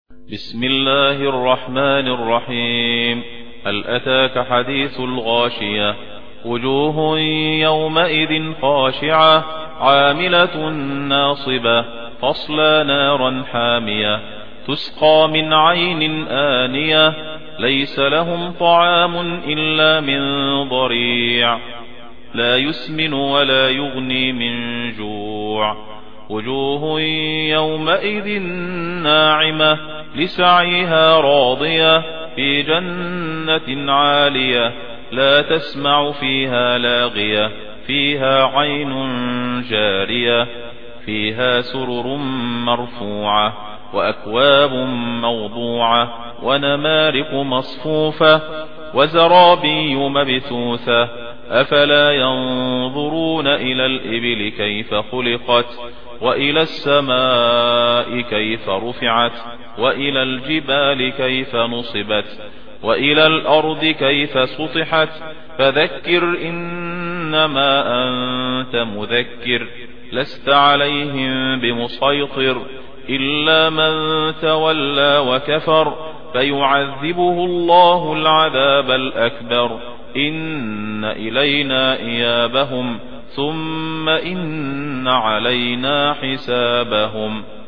بسم الله الرحمن الرحيم. هل أتاك حديث الغاشية؟ وجوه يومئذ خاشعة عاملة ناصبة تصلى نارا حامية تسقى من عين آنية ليس لهم طعام إلا من ضريع لا يسمن ولا يغني من جوع. وجوه يومئذ ناعمة لسعيها راضية في جنة عالية لا تسمع فيها لاغية فيها عين جارية فيها سرر مرفوعة وأكواب موضوعة ونمارق مصفوفة وزرابي مبثوثة. أفلا ينظرون إلى الإبل كيف خلقت وإلى السماء كيف رفعت وإلى الجبال كيف نصبت وإلى الأرض كيف سطحت. فذكر إنما أنت مذكر لست عليهم بمسيطر إلا من تولى وكفر فيعذبه الله العذاب الأكبر. إن إلينا إيابهم ثم إن علينا حسابهم.